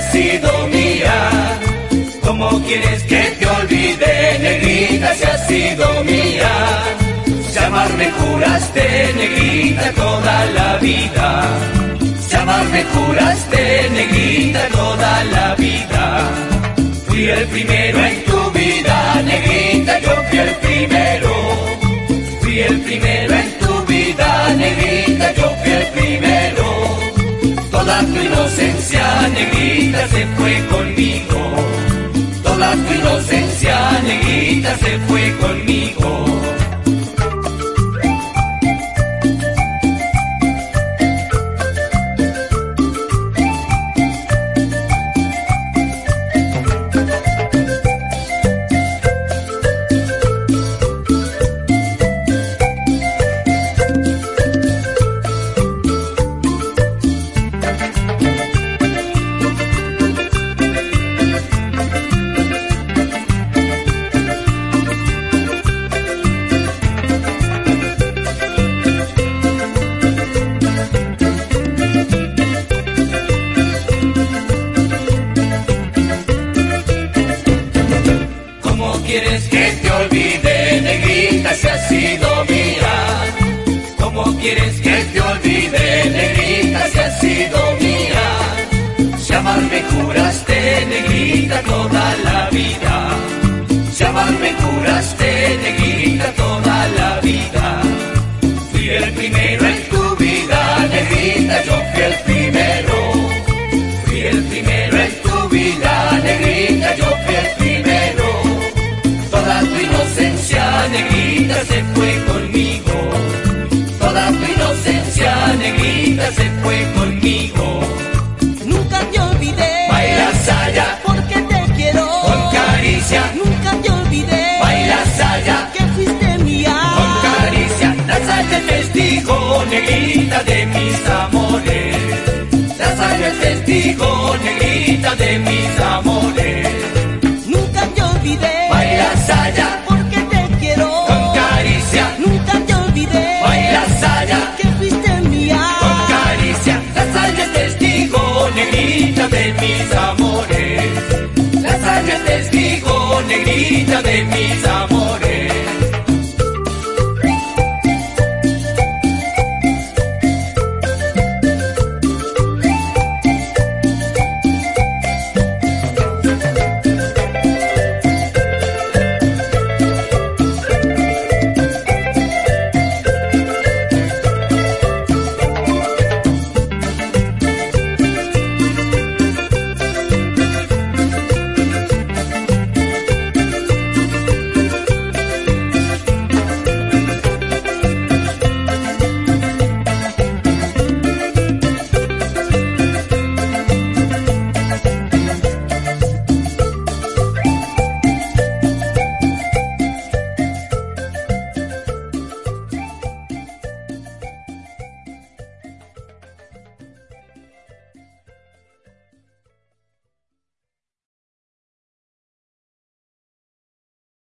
has sido mía. ¿Cómo quieres que te olvide, negrita, si has sido mía? Llamarme juraste, negrita, toda la vida. Llamarme juraste, negrita, toda la vida. Fui el primero en tu vida, negrita, yo fui el primero. Fui el primero en tu vida, negrita, yo fui el primero. Toda tu inocencia, negrita, se fue conmigo. Toda tu inocencia, negrita, se fue conmigo. ¿Quieres que te olvide, negrita, si has sido mía? ¿Cómo quieres que te olvide, negrita, si has sido mía? Llamarme juraste, negrita, toda la vida. Llamarme juraste, negrita, toda la vida. Fui el primero en tu vida, negrita, yo fui el primero. Fui el primero en tu vida, negrita, yo fui el primero. Toda tu inocencia, negrita, se fue conmigo. Toda tu inocencia, negrita, se fue conmigo. Nunca te olvidé, Baila saya, porque te quiero. con caricia. Nunca te olvidé, Baila saya, que fuiste mía. con caricia. La saya es testigo, negrita, de mis amores. La saya es testigo, negrita, de mis amores. Nunca te olvidé, Baila saya, porque te quiero. con caricia. Nunca te olvidé, Baila saya, que fuiste mía. con caricia. La saya es testigo, negrita, de mis amores. La saya es testigo, negrita, de mis amores.